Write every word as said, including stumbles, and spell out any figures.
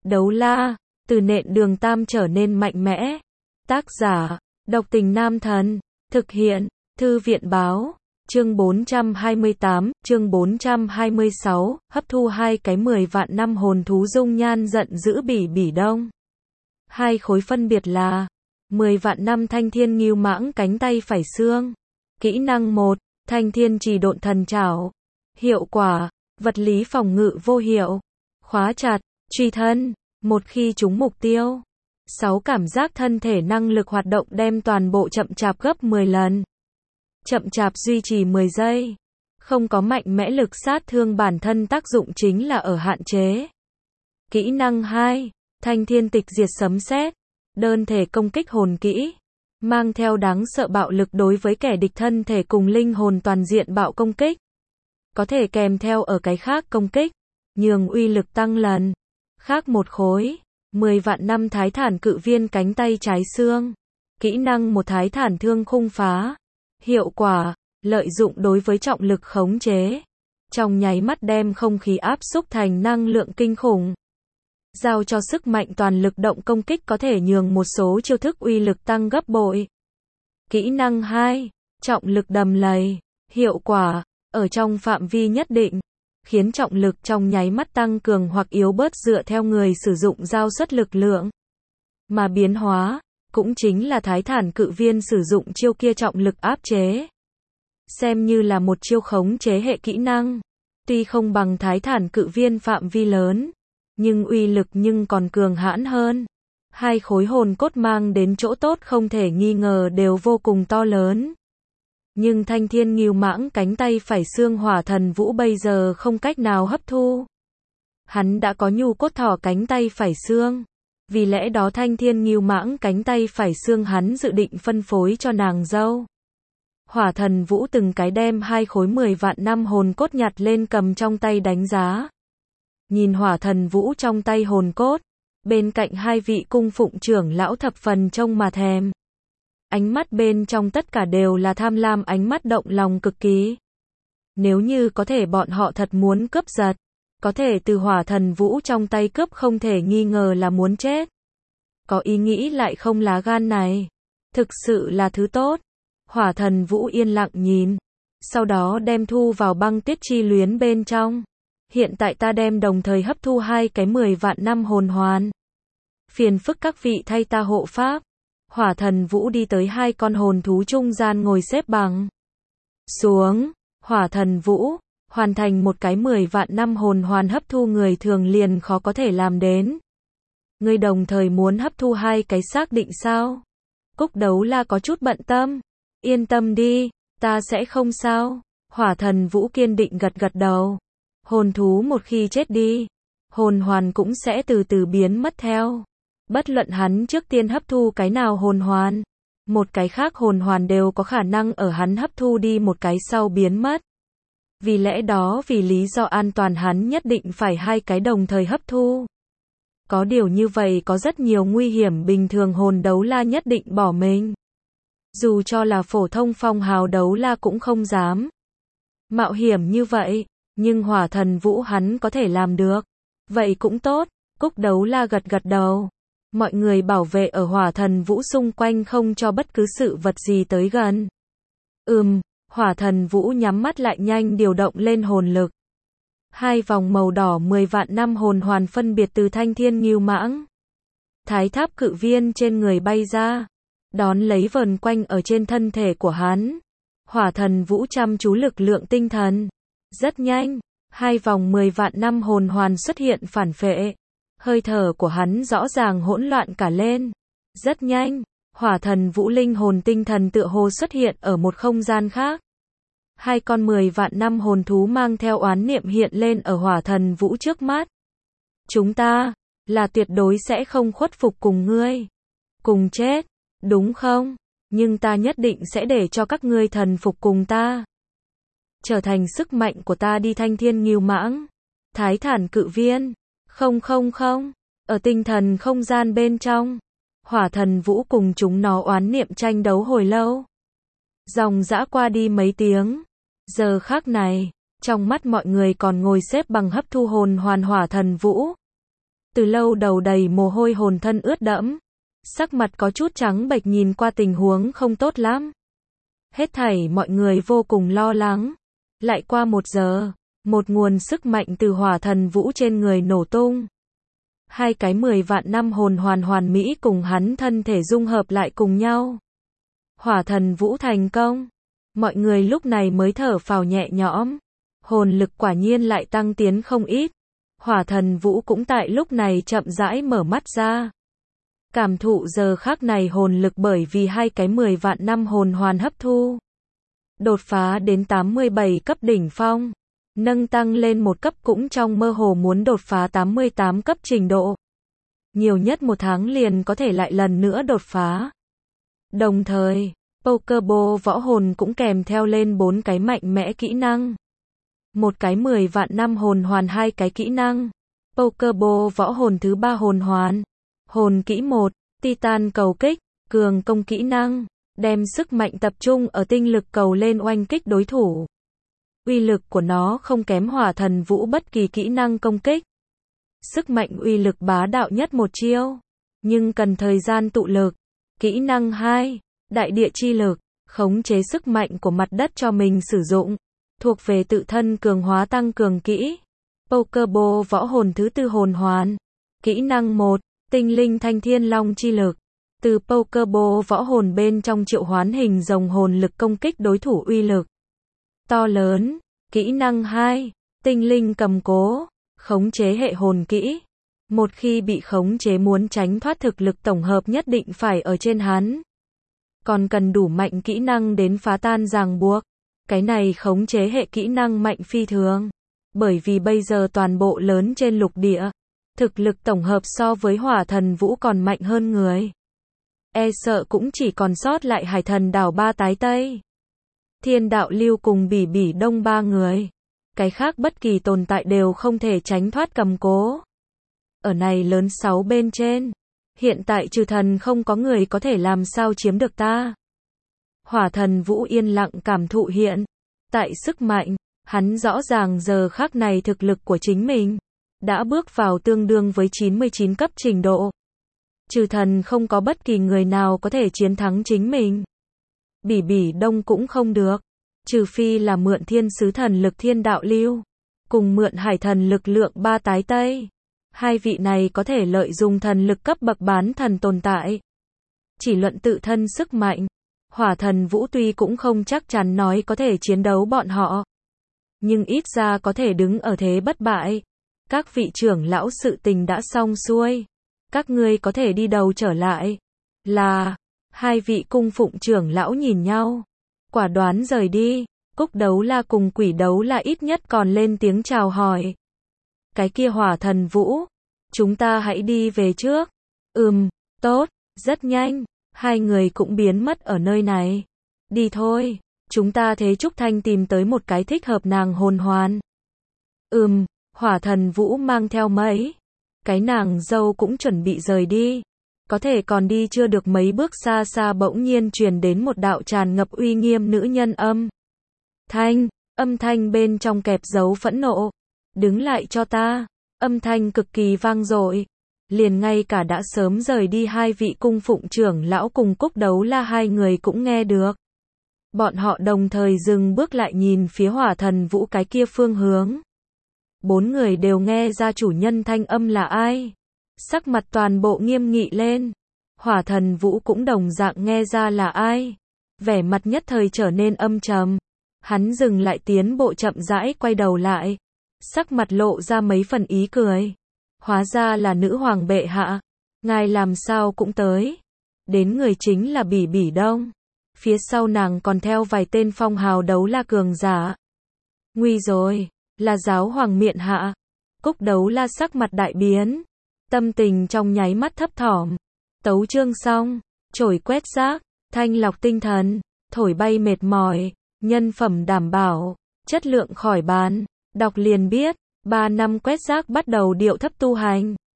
Đấu la, từ nện đường tam trở nên mạnh mẽ. Tác giả, Độc Tình Nam Thần. Thực hiện, Thư viện báo. Chương bốn trăm hai mươi tám, chương bốn trăm hai mươi sáu, hấp thu hai cái mười vạn năm hồn thú dung nhan giận dữ bỉ bỉ đông. Hai khối phân biệt là mười vạn năm thanh thiên ngưu mãng cánh tay phải xương. Kỹ năng một, thanh thiên trì độn thần trảo. Hiệu quả, vật lý phòng ngự vô hiệu. Khóa chặt, truy thân, một khi trúng mục tiêu. sáu cảm giác thân thể năng lực hoạt động đem toàn bộ chậm chạp gấp mười lần. Chậm chạp duy trì mười giây. Không có mạnh mẽ lực sát thương bản thân, tác dụng chính là ở hạn chế. Kỹ năng hai, thanh thiên tịch diệt sấm sét. Đơn thể công kích hồn kỹ. Mang theo đáng sợ bạo lực đối với kẻ địch, thân thể cùng linh hồn toàn diện bạo công kích. Có thể kèm theo ở cái khác công kích, nhường uy lực tăng lần. Khác một khối, mười vạn năm thái thản cự viên cánh tay trái xương. Kỹ năng một, thái thản thương khung phá. Hiệu quả, lợi dụng đối với trọng lực khống chế. Trong nháy mắt đem không khí áp xúc thành năng lượng kinh khủng. Giao cho sức mạnh toàn lực động công kích, có thể nhường một số chiêu thức uy lực tăng gấp bội. Kỹ năng hai, trọng lực đầm lầy. Hiệu quả, ở trong phạm vi nhất định, khiến trọng lực trong nháy mắt tăng cường hoặc yếu bớt dựa theo người sử dụng giao suất lực lượng. Mà biến hóa, cũng chính là thái thản cự viên sử dụng chiêu kia trọng lực áp chế. Xem như là một chiêu khống chế hệ kỹ năng. Tuy không bằng thái thản cự viên phạm vi lớn, nhưng uy lực nhưng còn cường hãn hơn. Hai khối hồn cốt mang đến chỗ tốt không thể nghi ngờ đều vô cùng to lớn. Nhưng thanh thiên ngưu mãng cánh tay phải xương Hỏa Thần Vũ bây giờ không cách nào hấp thu. Hắn đã có nhu cốt thỏ cánh tay phải xương. Vì lẽ đó thanh thiên ngưu mãng cánh tay phải xương hắn dự định phân phối cho nàng dâu. Hỏa Thần Vũ từng cái đem hai khối mười vạn năm hồn cốt nhặt lên cầm trong tay đánh giá. Nhìn Hỏa Thần Vũ trong tay hồn cốt, bên cạnh hai vị cung phụng trưởng lão thập phần trông mà thèm. Ánh mắt bên trong tất cả đều là tham lam, ánh mắt động lòng cực kỳ. Nếu như có thể bọn họ thật muốn cướp giật, có thể từ Hỏa Thần Vũ trong tay cướp không thể nghi ngờ là muốn chết. Có ý nghĩ lại không lá gan này. Thực sự là thứ tốt. Hỏa Thần Vũ yên lặng nhìn. Sau đó đem thu vào băng tiết chi luyến bên trong. Hiện tại ta đem đồng thời hấp thu hai cái mười vạn năm hồn hoàn. Phiền phức các vị thay ta hộ pháp. Hỏa Thần Vũ đi tới hai con hồn thú trung gian ngồi xếp bằng. Xuống. Hỏa Thần Vũ, hoàn thành một cái mười vạn năm hồn hoàn hấp thu người thường liền khó có thể làm đến. Ngươi đồng thời muốn hấp thu hai cái xác định sao? Cúc Đấu La có chút bận tâm. Yên tâm đi, ta sẽ không sao. Hỏa Thần Vũ kiên định gật gật đầu. Hồn thú một khi chết đi, hồn hoàn cũng sẽ từ từ biến mất theo. Bất luận hắn trước tiên hấp thu cái nào hồn hoàn, một cái khác hồn hoàn đều có khả năng ở hắn hấp thu đi một cái sau biến mất. Vì lẽ đó vì lý do an toàn hắn nhất định phải hai cái đồng thời hấp thu. Có điều như vậy có rất nhiều nguy hiểm, bình thường hồn đấu la nhất định bỏ mình. Dù cho là phổ thông phong hào đấu la cũng không dám mạo hiểm như vậy, nhưng Hỏa Thần Vũ hắn có thể làm được. Vậy cũng tốt, Cúc Đấu La gật gật đầu. Mọi người bảo vệ ở Hỏa Thần Vũ xung quanh không cho bất cứ sự vật gì tới gần. Ừm, Hỏa Thần Vũ nhắm mắt lại nhanh điều động lên hồn lực. Hai vòng màu đỏ mười vạn năm hồn hoàn phân biệt từ thanh thiên ngưu mãng, thái tháp cự viên trên người bay ra, đón lấy vờn quanh ở trên thân thể của hắn. Hỏa Thần Vũ chăm chú lực lượng tinh thần. Rất nhanh, hai vòng mười vạn năm hồn hoàn xuất hiện phản phệ. Hơi thở của hắn rõ ràng hỗn loạn cả lên. Rất nhanh, Hỏa Thần Vũ linh hồn tinh thần tựa hồ xuất hiện ở một không gian khác. Hai con mười vạn năm hồn thú mang theo oán niệm hiện lên ở Hỏa Thần Vũ trước mắt. Chúng ta, là tuyệt đối sẽ không khuất phục cùng ngươi. Cùng chết, đúng không? Nhưng ta nhất định sẽ để cho các ngươi thần phục cùng ta. Trở thành sức mạnh của ta đi thanh thiên ngưu mãng. Thái thản cự viên. Không không không. Ở tinh thần không gian bên trong. Hỏa Thần Vũ cùng chúng nó oán niệm tranh đấu hồi lâu. Dòng dã qua đi mấy tiếng. Giờ khắc này, trong mắt mọi người còn ngồi xếp bằng hấp thu hồn hoàn Hỏa Thần Vũ. từ lâu đầu đầy mồ hôi hồn thân ướt đẫm. Sắc mặt có chút trắng bệch nhìn qua tình huống không tốt lắm. Hết thảy mọi người vô cùng lo lắng. Lại qua một giờ, một nguồn sức mạnh từ hỏa thần vũ trên người nổ tung. Hai cái mười vạn năm hồn hoàn hoàn mỹ cùng hắn thân thể dung hợp lại cùng nhau. Hỏa thần vũ thành công. Mọi người lúc này mới thở phào nhẹ nhõm. Hồn lực quả nhiên lại tăng tiến không ít. Hỏa thần vũ cũng tại lúc này chậm rãi mở mắt ra. Cảm thụ giờ khắc này hồn lực bởi vì hai cái mười vạn năm hồn hoàn hấp thu. Đột phá đến tám mươi bảy cấp đỉnh phong. Nâng tăng lên một cấp cũng trong mơ hồ muốn đột phá tám mươi tám cấp trình độ. Nhiều nhất một tháng liền có thể lại lần nữa đột phá. Đồng thời, Pokéball võ hồn cũng kèm theo lên bốn cái mạnh mẽ kỹ năng. Một cái mười vạn năm hồn hoàn hai cái kỹ năng. Pokéball võ hồn thứ ba hồn hoàn. Hồn kỹ một, Titan cầu kích, cường công kỹ năng, đem sức mạnh tập trung ở tinh lực cầu lên oanh kích đối thủ. Uy lực của nó không kém hỏa thần vũ bất kỳ kỹ năng công kích. Sức mạnh uy lực bá đạo nhất một chiêu, nhưng cần thời gian tụ lực. Kỹ năng hai, đại địa chi lực, khống chế sức mạnh của mặt đất cho mình sử dụng, thuộc về tự thân cường hóa tăng cường kỹ. Pokéball võ hồn thứ tư hồn hoàn. Kỹ năng một, tinh linh thanh thiên long chi lực. Từ Pokéball võ hồn bên trong triệu hoán hình rồng hồn lực công kích đối thủ uy lực to lớn. Kỹ năng hai, tinh linh cầm cố, khống chế hệ hồn kỹ. Một khi bị khống chế muốn tránh thoát thực lực tổng hợp nhất định phải ở trên hắn. Còn cần đủ mạnh kỹ năng đến phá tan ràng buộc. Cái này khống chế hệ kỹ năng mạnh phi thường. Bởi vì bây giờ toàn bộ lớn trên lục địa, thực lực tổng hợp so với hỏa thần vũ còn mạnh hơn người. E sợ cũng chỉ còn sót lại hải thần đảo ba tái Tây. Thiên đạo lưu cùng bỉ bỉ đông ba người. Cái khác bất kỳ tồn tại đều không thể tránh thoát cầm cố. Ở này lớn sáu bên trên. Hiện tại trừ thần không có người có thể làm sao chiếm được ta. Hỏa thần vũ yên lặng cảm thụ hiện. Tại sức mạnh, hắn rõ ràng giờ khắc này thực lực của chính mình đã bước vào tương đương với chín mươi chín cấp trình độ. Trừ thần không có bất kỳ người nào có thể chiến thắng chính mình. Bỉ bỉ đông cũng không được. Trừ phi là mượn thiên sứ thần lực thiên đạo lưu. Cùng mượn hải thần lực lượng ba tái Tây. Hai vị này có thể lợi dụng thần lực cấp bậc bán thần tồn tại. Chỉ luận tự thân sức mạnh. Hỏa thần vũ tuy cũng không chắc chắn nói có thể chiến đấu bọn họ. Nhưng ít ra có thể đứng ở thế bất bại. Các vị trưởng lão sự tình đã xong xuôi. Các ngươi có thể đi đầu trở lại. Là, hai vị cung phụng trưởng lão nhìn nhau. Quả đoán rời đi. Cúc đấu la cùng quỷ đấu la ít nhất còn lên tiếng chào hỏi. Cái kia hỏa thần vũ. Chúng ta hãy đi về trước. Ừm, tốt, rất nhanh. Hai người cũng biến mất ở nơi này. Đi thôi. Chúng ta thế Trúc Thanh tìm tới một cái thích hợp nàng hồn hoàn. Ừm, hỏa thần vũ mang theo mấy. Cái nàng dâu cũng chuẩn bị rời đi. Có thể còn đi chưa được mấy bước xa xa bỗng nhiên truyền đến một đạo tràn ngập uy nghiêm nữ nhân âm. Thanh, âm thanh bên trong kẹp dấu phẫn nộ. Đứng lại cho ta. Âm thanh cực kỳ vang dội. Liền ngay cả đã sớm rời đi hai vị cung phụng trưởng lão cùng Cúc đấu la hai người cũng nghe được. Bọn họ đồng thời dừng bước lại nhìn phía hỏa thần vũ cái kia phương hướng. Bốn người đều nghe ra chủ nhân thanh âm là ai. Sắc mặt toàn bộ nghiêm nghị lên. Hỏa thần vũ cũng đồng dạng nghe ra là ai. Vẻ mặt nhất thời trở nên âm trầm. Hắn dừng lại tiến bộ chậm rãi quay đầu lại. Sắc mặt lộ ra mấy phần ý cười. Hóa ra là nữ hoàng bệ hạ. Ngài làm sao cũng tới. Đến người chính là bỉ bỉ đông. Phía sau nàng còn theo vài tên phong hào đấu la cường giả. Nguy rồi, là giáo hoàng miện hạ. Cúc đấu la sắc mặt đại biến. Tâm tình trong nháy mắt thấp thỏm. Tấu chương xong, chổi quét rác, thanh lọc tinh thần, thổi bay mệt mỏi, nhân phẩm đảm bảo, chất lượng khỏi bán. Đọc liền biết, ba năm quét rác bắt đầu điệu thấp tu hành.